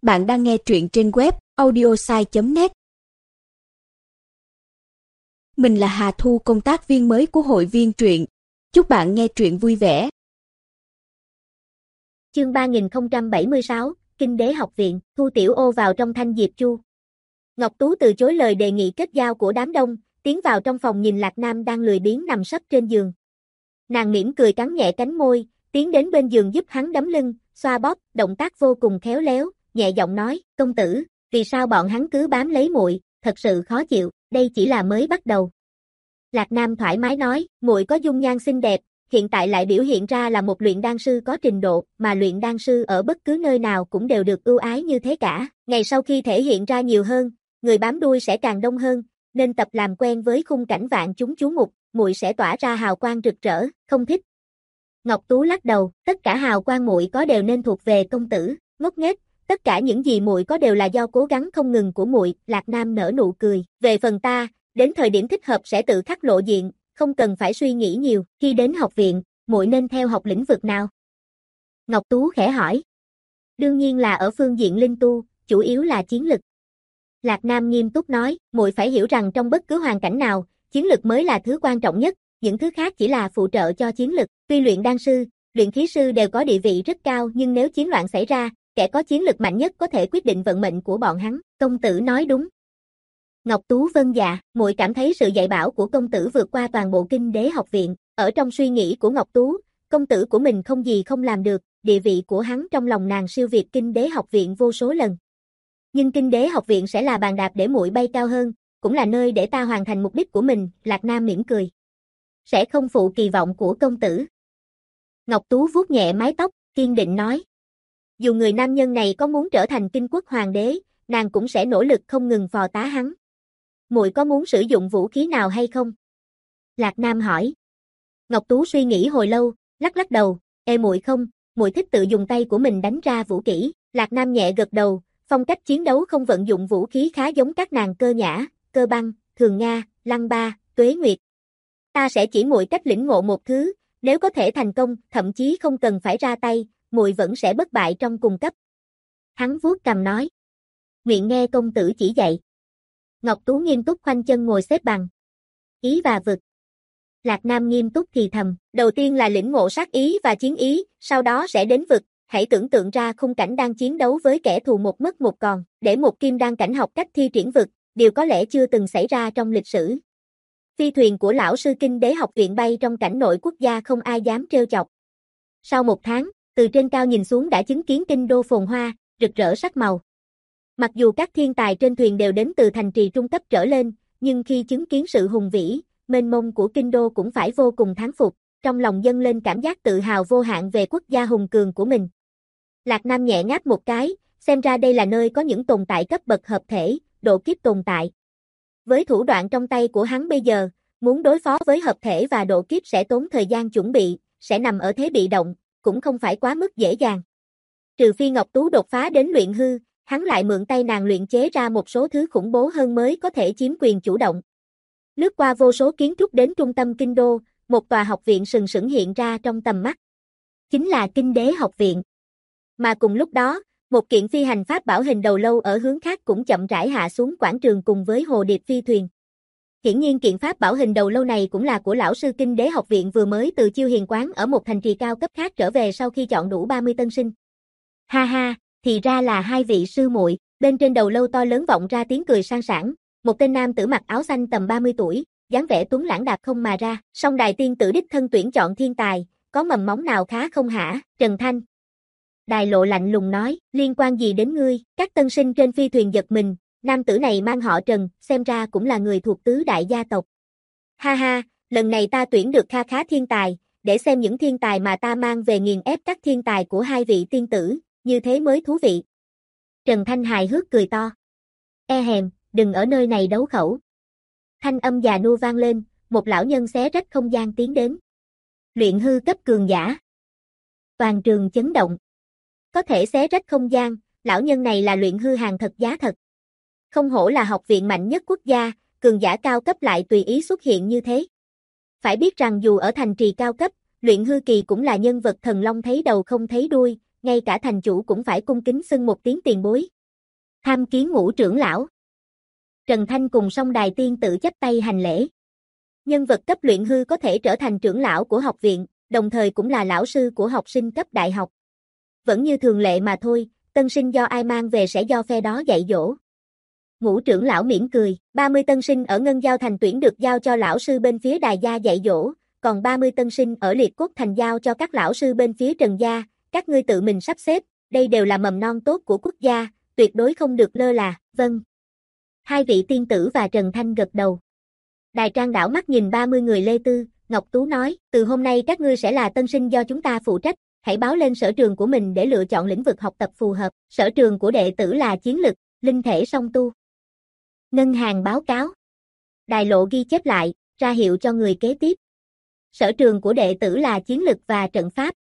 Bạn đang nghe truyện trên web audiosai.net. Mình là Hà Thu, công tác viên mới của hội viên truyện. Chúc bạn nghe truyện vui vẻ. Chương 3076, Kinh đế học viện, Thu Tiểu Ô vào trong thanh diệp chu. Ngọc Tú từ chối lời đề nghị kết giao của đám đông, tiến vào trong phòng nhìn Lạc Nam đang lười biếng nằm sấp trên giường. Nàng mỉm cười cắn nhẹ cánh môi, tiến đến bên giường giúp hắn đấm lưng, xoa bóp, động tác vô cùng khéo léo, nhẹ giọng nói, công tử, vì sao bọn hắn cứ bám lấy muội, thật sự khó chịu, đây chỉ là mới bắt đầu. Lạc Nam thoải mái nói, muội có dung nhan xinh đẹp, hiện tại lại biểu hiện ra là một luyện đan sư có trình độ, mà luyện đan sư ở bất cứ nơi nào cũng đều được ưu ái như thế cả. Ngày sau khi thể hiện ra nhiều hơn, người bám đuôi sẽ càng đông hơn, nên tập làm quen với khung cảnh vạn chúng chú mục, muội sẽ tỏa ra hào quang rực rỡ, không thích. Ngọc Tú lắc đầu, tất cả hào quang muội có đều nên thuộc về công tử, ngốc nghếch, tất cả những gì muội có đều là do cố gắng không ngừng của muội. Lạc Nam nở nụ cười, về phần ta, đến thời điểm thích hợp sẽ tự khắc lộ diện, không cần phải suy nghĩ nhiều. Khi đến học viện, muội nên theo học lĩnh vực nào? Ngọc Tú khẽ hỏi. Đương nhiên là ở phương diện linh tu, chủ yếu là chiến lực. Lạc Nam nghiêm túc nói, muội phải hiểu rằng trong bất cứ hoàn cảnh nào, chiến lực mới là thứ quan trọng nhất, những thứ khác chỉ là phụ trợ cho chiến lực. Tuy luyện đan sư, luyện khí sư đều có địa vị rất cao, nhưng nếu chiến loạn xảy ra, kẻ có chiến lực mạnh nhất có thể quyết định vận mệnh của bọn hắn. Công tử nói đúng. Ngọc Tú vâng dạ, muội cảm thấy sự dạy bảo của công tử vượt qua toàn bộ Kinh đế học viện. Ở trong suy nghĩ của Ngọc Tú, công tử của mình không gì không làm được, địa vị của hắn trong lòng nàng siêu việt Kinh đế học viện vô số lần. Nhưng Kinh đế học viện sẽ là bàn đạp để muội bay cao hơn, cũng là nơi để ta hoàn thành mục đích của mình. Lạc Nam mỉm cười. Sẽ không phụ kỳ vọng của công tử. Ngọc Tú vuốt nhẹ mái tóc, kiên định nói. Dù người nam nhân này có muốn trở thành Kinh quốc hoàng đế, nàng cũng sẽ nỗ lực không ngừng phò tá hắn. Muội có muốn sử dụng vũ khí nào hay không? Lạc Nam hỏi. Ngọc Tú suy nghĩ hồi lâu, lắc lắc đầu, muội không, muội thích tự dùng tay của mình đánh ra vũ kỹ. Lạc Nam nhẹ gật đầu, phong cách chiến đấu không vận dụng vũ khí khá giống các nàng Cơ Nhã, Cơ Băng, Thường Nga, Lăng Ba, Tuế Nguyệt. Ta sẽ chỉ muội cách lĩnh ngộ một thứ, nếu có thể thành công, thậm chí không cần phải ra tay, muội vẫn sẽ bất bại trong cùng cấp. Hắn vuốt cằm nói. Nguyện nghe công tử chỉ dạy. Ngọc Tú nghiêm túc khoanh chân ngồi xếp bằng. Ý và vực. Lạc Nam nghiêm túc thì thầm, đầu tiên là lĩnh ngộ sát ý và chiến ý, sau đó sẽ đến vực. Hãy tưởng tượng ra khung cảnh đang chiến đấu với kẻ thù một mất một còn, để một kim đan cảnh học cách thi triển vực, điều có lẽ chưa từng xảy ra trong lịch sử. Phi thuyền của lão sư Kinh đế học viện bay trong cảnh nội quốc gia không ai dám trêu chọc. Sau một tháng, từ trên cao nhìn xuống đã chứng kiến kinh đô phồn hoa, rực rỡ sắc màu. Mặc dù các thiên tài trên thuyền đều đến từ thành trì trung cấp trở lên, nhưng khi chứng kiến sự hùng vĩ, mênh mông của kinh đô cũng phải vô cùng thán phục, trong lòng dâng lên cảm giác tự hào vô hạn về quốc gia hùng cường của mình. Lạc Nam nhẹ ngáp một cái, xem ra đây là nơi có những tồn tại cấp bậc hợp thể, độ kiếp tồn tại. Với thủ đoạn trong tay của hắn bây giờ, muốn đối phó với hợp thể và độ kiếp sẽ tốn thời gian chuẩn bị, sẽ nằm ở thế bị động, cũng không phải quá mức dễ dàng. Trừ phi Ngọc Tú đột phá đến luyện hư, hắn lại mượn tay nàng luyện chế ra một số thứ khủng bố hơn mới có thể chiếm quyền chủ động. Lướt qua vô số kiến trúc đến trung tâm kinh đô, một tòa học viện sừng sững hiện ra trong tầm mắt. Chính là Kinh đế học viện. Mà cùng lúc đó, một kiện phi hành pháp bảo hình đầu lâu ở hướng khác cũng chậm rãi hạ xuống quảng trường cùng với hồ điệp phi thuyền. Hiển nhiên kiện pháp bảo hình đầu lâu này cũng là của lão sư Kinh đế học viện vừa mới từ Chiêu Hiền quán ở một thành trì cao cấp khác trở về sau khi chọn đủ 30 tân sinh. Ha ha, thì ra là hai vị sư muội. Bên trên đầu lâu to lớn vọng ra tiếng cười sang sảng, một tên nam tử mặc áo xanh tầm 30 tuổi, dáng vẻ tuấn lãng đạp không mà ra. Song đài tiên tử đích thân tuyển chọn thiên tài, có mầm móng nào khá không hả? Trần Thanh. Đài lộ lạnh lùng nói, liên quan gì đến ngươi? Các tân sinh trên phi thuyền giật mình, nam tử này mang họ Trần, xem ra cũng là người thuộc tứ đại gia tộc. Ha ha, lần này ta tuyển được kha khá thiên tài, để xem những thiên tài mà ta mang về nghiền ép các thiên tài của hai vị tiên tử, như thế mới thú vị. Trần Thanh hài hước cười to. Hèm, đừng ở nơi này đấu khẩu. Thanh âm già nua vang lên, một lão nhân xé rách không gian tiến đến. Luyện hư cấp cường giả. Toàn trường chấn động. Có thể xé rách không gian, lão nhân này là luyện hư hàng thật giá thật. Không hổ là học viện mạnh nhất quốc gia, cường giả cao cấp lại tùy ý xuất hiện như thế. Phải biết rằng dù ở thành trì cao cấp, luyện hư kỳ cũng là nhân vật thần long thấy đầu không thấy đuôi, ngay cả thành chủ cũng phải cung kính xưng một tiếng tiền bối. Tham kiến Ngũ trưởng lão. Trần Thanh cùng Song Đài tiên tử chắp tay hành lễ. Nhân vật cấp luyện hư có thể trở thành trưởng lão của học viện, đồng thời cũng là lão sư của học sinh cấp đại học. Vẫn như thường lệ mà thôi, tân sinh do ai mang về sẽ do phe đó dạy dỗ. Ngũ trưởng lão mỉm cười, 30 tân sinh ở Ngân Giao Thành tuyển được giao cho lão sư bên phía Đài Gia dạy dỗ, còn 30 tân sinh ở Liệt Cốt Thành giao cho các lão sư bên phía Trần Gia, các ngươi tự mình sắp xếp, đây đều là mầm non tốt của quốc gia, tuyệt đối không được lơ là, vâng. Hai vị tiên tử và Trần Thanh gật đầu. Đài Trang đảo mắt nhìn 30 người Lê Tư, Ngọc Tú nói, từ hôm nay các ngươi sẽ là tân sinh do chúng ta phụ trách, hãy báo lên sở trường của mình để lựa chọn lĩnh vực học tập phù hợp, sở trường của đệ tử là chiến lực, linh thể song tu. Ngân hàng báo cáo. Đài Lộ ghi chép lại, ra hiệu cho người kế tiếp. Sở trường của đệ tử là chiến lực và trận pháp.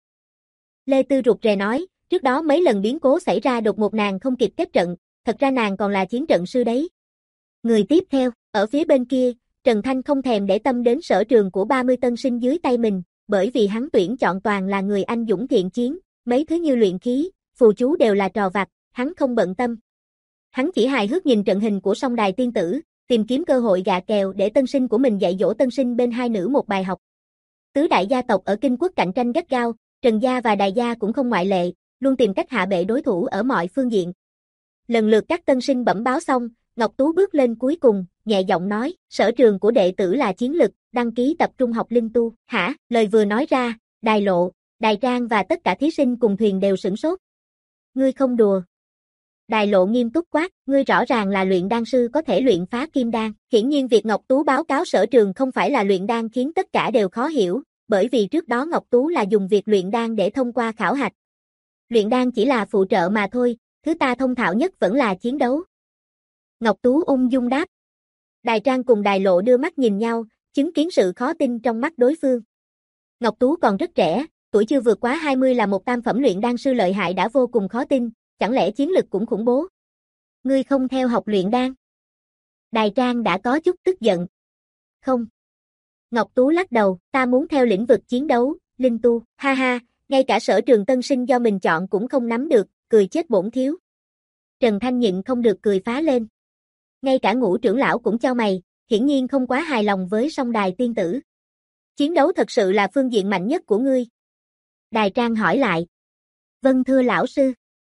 Lê Tư rụt rè nói, trước đó mấy lần biến cố xảy ra đột ngột nàng không kịp kết trận, thật ra nàng còn là chiến trận sư đấy. Người tiếp theo, ở phía bên kia, Trần Thanh không thèm để tâm đến sở trường của 30 tân sinh dưới tay mình, bởi vì hắn tuyển chọn toàn là người anh dũng thiện chiến, mấy thứ như luyện khí, phù chú đều là trò vặt, hắn không bận tâm. Hắn chỉ hài hước nhìn trận hình của Song Đài tiên tử, tìm kiếm cơ hội gạ kèo để tân sinh của mình dạy dỗ tân sinh bên hai nữ một bài học. Tứ đại gia tộc ở Kinh Quốc cạnh tranh gắt gao, Trần Gia và Đài Gia cũng không ngoại lệ, luôn tìm cách hạ bệ đối thủ ở mọi phương diện. Lần lượt các tân sinh bẩm báo xong, Ngọc Tú bước lên cuối cùng, nhẹ giọng nói, sở trường của đệ tử là chiến lực, đăng ký tập trung học linh tu. Hả? Lời vừa nói ra, Đài Lộ, Đài Trang và tất cả thí sinh cùng thuyền đều sửng sốt. Ngươi không đùa. Đài Lộ nghiêm túc quát, ngươi rõ ràng là luyện đan sư có thể luyện phá kim đan. Hiển nhiên việc Ngọc Tú báo cáo sở trường không phải là luyện đan khiến tất cả đều khó hiểu, bởi vì trước đó Ngọc Tú là dùng việc luyện đan để thông qua khảo hạch. Luyện đan chỉ là phụ trợ mà thôi, thứ ta thông thạo nhất vẫn là chiến đấu. Ngọc Tú ung dung đáp. Đài Trang cùng Đài Lộ đưa mắt nhìn nhau, chứng kiến sự khó tin trong mắt đối phương. Ngọc Tú còn rất trẻ, tuổi chưa vượt quá 20 là một tam phẩm luyện đan sư lợi hại đã vô cùng khó tin, chẳng lẽ chiến lực cũng khủng bố? Ngươi không theo học luyện đan? Đài Trang đã có chút tức giận. Không. Ngọc Tú lắc đầu, ta muốn theo lĩnh vực chiến đấu, linh tu, ha ha, ngay cả sở trường tân sinh do mình chọn cũng không nắm được, cười chết bổn thiếu. Trần Thanh nhịn không được cười phá lên. Ngay cả Ngũ trưởng lão cũng chau mày, hiển nhiên không quá hài lòng với Song Đài tiên tử. Chiến đấu thật sự là phương diện mạnh nhất của ngươi. Đài Trang hỏi lại. Vâng thưa lão sư.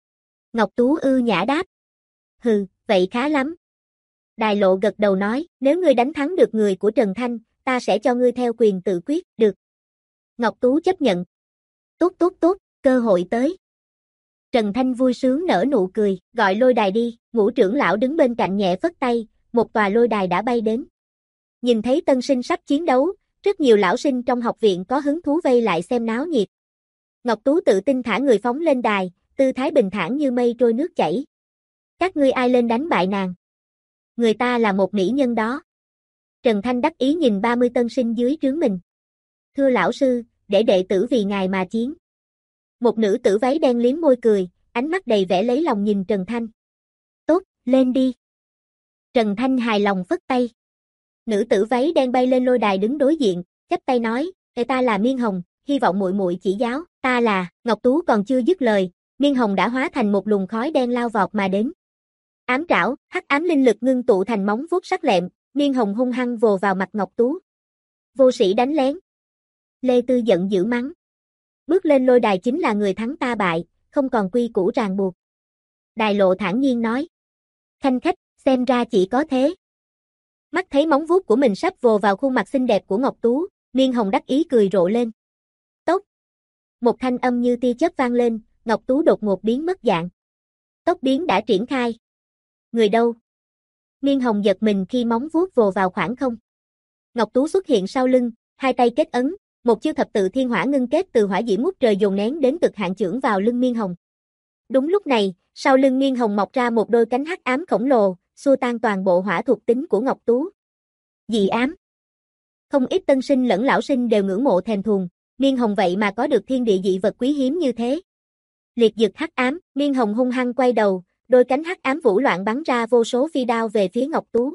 Ngọc Tú nhã đáp. Hừ, vậy khá lắm. Đài Lộ gật đầu nói, nếu ngươi đánh thắng được người của Trần Thanh, ta sẽ cho ngươi theo quyền tự quyết, được. Ngọc Tú chấp nhận. Tốt tốt tốt, cơ hội tới. Trần Thanh vui sướng nở nụ cười, gọi lôi đài đi, Ngũ trưởng lão đứng bên cạnh nhẹ phất tay, một tòa lôi đài đã bay đến. Nhìn thấy tân sinh sắp chiến đấu, rất nhiều lão sinh trong học viện có hứng thú vây lại xem náo nhiệt. Ngọc Tú tự tin thả người phóng lên đài, tư thái bình thản như mây trôi nước chảy. Các ngươi ai lên đánh bại nàng? Người ta là một mỹ nhân đó. Trần Thanh đắc ý nhìn 30 tân sinh dưới trướng mình. Thưa lão sư, để đệ tử vì ngài mà chiến. Một nữ tử váy đen liếm môi cười, ánh mắt đầy vẻ lấy lòng nhìn Trần Thanh. Tốt, lên đi. Trần Thanh hài lòng phất tay. Nữ tử váy đen bay lên lôi đài đứng đối diện, chắp tay nói, ta là Miên Hồng, hy vọng muội muội chỉ giáo, ta là, Ngọc Tú còn chưa dứt lời, Miên Hồng đã hóa thành một luồng khói đen lao vọt mà đến. Ám trảo, hắc ám linh lực ngưng tụ thành móng vuốt sắc lẹm, Miên Hồng hung hăng vồ vào mặt Ngọc Tú. Vô sĩ đánh lén. Lê Tư giận dữ mắng. Bước lên lôi đài chính là người thắng ta bại, không còn quy củ ràng buộc. Đài Lộ thản nhiên nói. Khanh khách, xem ra chỉ có thế. Mắt thấy móng vuốt của mình sắp vồ vào khuôn mặt xinh đẹp của Ngọc Tú, Miên Hồng đắc ý cười rộ lên. Tốc. Một thanh âm như tia chớp vang lên, Ngọc Tú đột ngột biến mất dạng. Tốc biến đã triển khai. Người đâu? Miên Hồng giật mình khi móng vuốt vồ vào khoảng không. Ngọc Tú xuất hiện sau lưng, hai tay kết ấn, một chiêu thập tự thiên hỏa ngưng kết từ hỏa diễm ngút trời dồn nén đến cực hạn chưởng vào lưng Miên Hồng. Đúng lúc này, sau lưng Miên Hồng mọc ra một đôi cánh hắc ám khổng lồ, xua tan toàn bộ hỏa thuộc tính của Ngọc Tú. Dị ám. Không ít tân sinh lẫn lão sinh đều ngưỡng mộ thèm thuồng, Miên Hồng vậy mà có được thiên địa dị vật quý hiếm như thế. Liệt dực hắc ám, Miên Hồng hung hăng quay đầu, đôi cánh hắc ám vũ loạn bắn ra vô số phi đao về phía Ngọc Tú.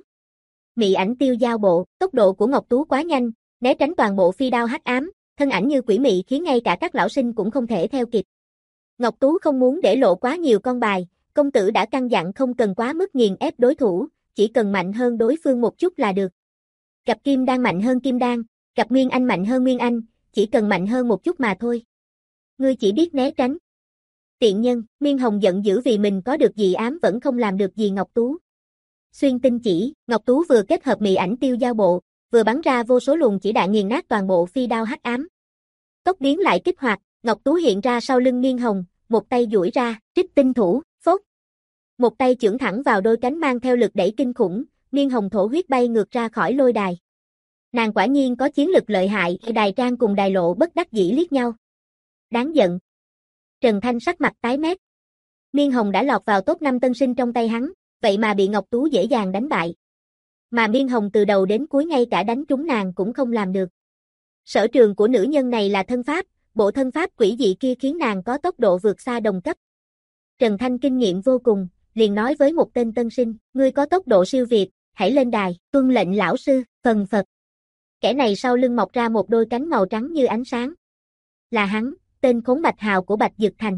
Mị ảnh tiêu giao bộ, tốc độ của Ngọc Tú quá nhanh, né tránh toàn bộ phi đao hắc ám, thân ảnh như quỷ mị khiến ngay cả các lão sinh cũng không thể theo kịp. Ngọc Tú không muốn để lộ quá nhiều con bài, công tử đã căn dặn không cần quá mức nghiền ép đối thủ, chỉ cần mạnh hơn đối phương một chút là được. Gặp kim đan mạnh hơn kim đan, gặp nguyên anh mạnh hơn nguyên anh, chỉ cần mạnh hơn một chút mà thôi. Ngươi chỉ biết né tránh. Tiện nhân, Miên Hồng giận dữ vì mình có được dị ám vẫn không làm được gì Ngọc Tú. Xuyên tinh chỉ, Ngọc Tú vừa kết hợp mị ảnh tiêu giao bộ, vừa bắn ra vô số luồng chỉ đạn nghiền nát toàn bộ phi đao hắc ám. Tốc biến lại kích hoạt, Ngọc Tú hiện ra sau lưng Miên Hồng, một tay duỗi ra, trích tinh thủ, phốt. Một tay chưởng thẳng vào đôi cánh mang theo lực đẩy kinh khủng, Miên Hồng thổ huyết bay ngược ra khỏi lôi đài. Nàng quả nhiên có chiến lực lợi hại, Đài Trang cùng Đài Lộ bất đắc dĩ liếc nhau. Đáng giận. Trần Thanh sắc mặt tái mét. Miên Hồng đã lọt vào top 5 tân sinh trong tay hắn, vậy mà bị Ngọc Tú dễ dàng đánh bại. Mà Miên Hồng từ đầu đến cuối ngay cả đánh trúng nàng cũng không làm được. Sở trường của nữ nhân này là thân pháp, bộ thân pháp quỷ dị kia khiến nàng có tốc độ vượt xa đồng cấp. Trần Thanh kinh nghiệm vô cùng, liền nói với một tên tân sinh, ngươi có tốc độ siêu việt, hãy lên đài, tuân lệnh lão sư, phần phật. Kẻ này sau lưng mọc ra một đôi cánh màu trắng như ánh sáng. Là hắn, tên khốn Bạch Hào của Bạch Dực Thành.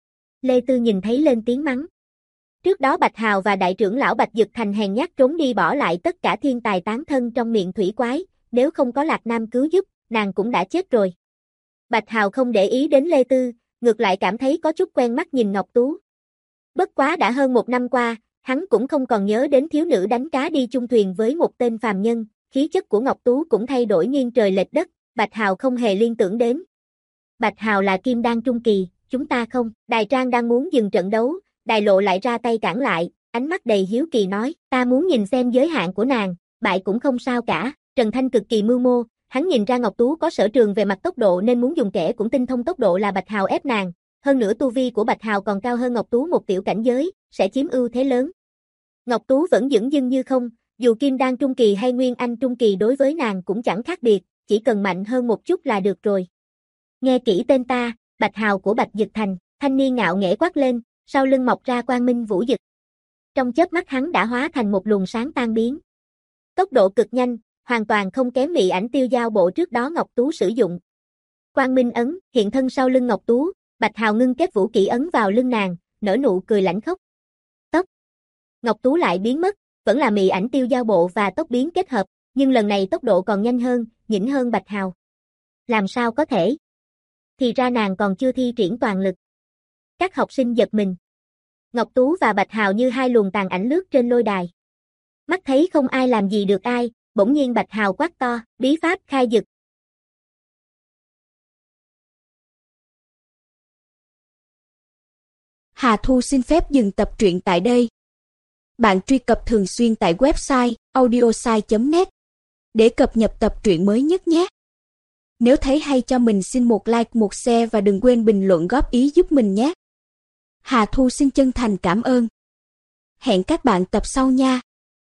Lê Tư nhìn thấy lên tiếng mắng. Trước đó Bạch Hào và đại trưởng lão Bạch Dực Thành hèn nhát trốn đi bỏ lại tất cả thiên tài tán thân trong miệng thủy quái, nếu không có Lạc Nam cứu giúp, nàng cũng đã chết rồi. Bạch Hào không để ý đến Lê Tư, ngược lại cảm thấy có chút quen mắt nhìn Ngọc Tú. Bất quá đã hơn 1 năm qua, hắn cũng không còn nhớ đến thiếu nữ đánh cá đi chung thuyền với một tên phàm nhân, khí chất của Ngọc Tú cũng thay đổi nghiêng trời lệch đất, Bạch Hào không hề liên tưởng đến. Bạch Hào là kim đan trung kỳ, chúng ta không. Đài Trang đang muốn dừng trận đấu, Đài Lộ lại ra tay cản lại, ánh mắt đầy hiếu kỳ nói, ta muốn nhìn xem giới hạn của nàng, bại cũng không sao cả. Trần Thanh cực kỳ mưu mô, hắn nhìn ra Ngọc Tú có sở trường về mặt tốc độ nên muốn dùng kẻ cũng tinh thông tốc độ là Bạch Hào ép nàng, hơn nữa tu vi của Bạch Hào còn cao hơn Ngọc Tú một tiểu cảnh giới, sẽ chiếm ưu thế lớn. Ngọc Tú vẫn dửng dưng như không, dù kim đan trung kỳ hay nguyên anh trung kỳ đối với nàng cũng chẳng khác biệt, chỉ cần mạnh hơn một chút là được rồi. Nghe kỹ tên ta, Bạch Hào của Bạch Dực Thành, thanh niên ngạo nghễ quát lên, sau lưng mọc ra quang minh vũ dực. Trong chớp mắt hắn đã hóa thành một luồng sáng tan biến. Tốc độ cực nhanh, hoàn toàn không kém mị ảnh tiêu giao bộ trước đó Ngọc Tú sử dụng. Quang minh ấn, hiện thân sau lưng Ngọc Tú, Bạch Hào ngưng kết vũ kỹ ấn vào lưng nàng, nở nụ cười lãnh khốc. Tốc. Ngọc Tú lại biến mất, vẫn là mị ảnh tiêu giao bộ và tốc biến kết hợp, nhưng lần này tốc độ còn nhanh hơn, nhỉnh hơn Bạch Hào. Làm sao có thể? Thì ra nàng còn chưa thi triển toàn lực. Các học sinh giật mình. Ngọc Tú và Bạch Hào như hai luồng tàn ảnh lướt trên lôi đài. Mắt thấy không ai làm gì được ai, bỗng nhiên Bạch Hào quát to, bí pháp khai dực. Hà Thu xin phép dừng tập truyện tại đây. Bạn truy cập thường xuyên tại website audiosai.net để cập nhật tập truyện mới nhất nhé. Nếu thấy hay cho mình xin một like, một share và đừng quên bình luận góp ý giúp mình nhé. Hà Thu xin chân thành cảm ơn. Hẹn các bạn tập sau nha.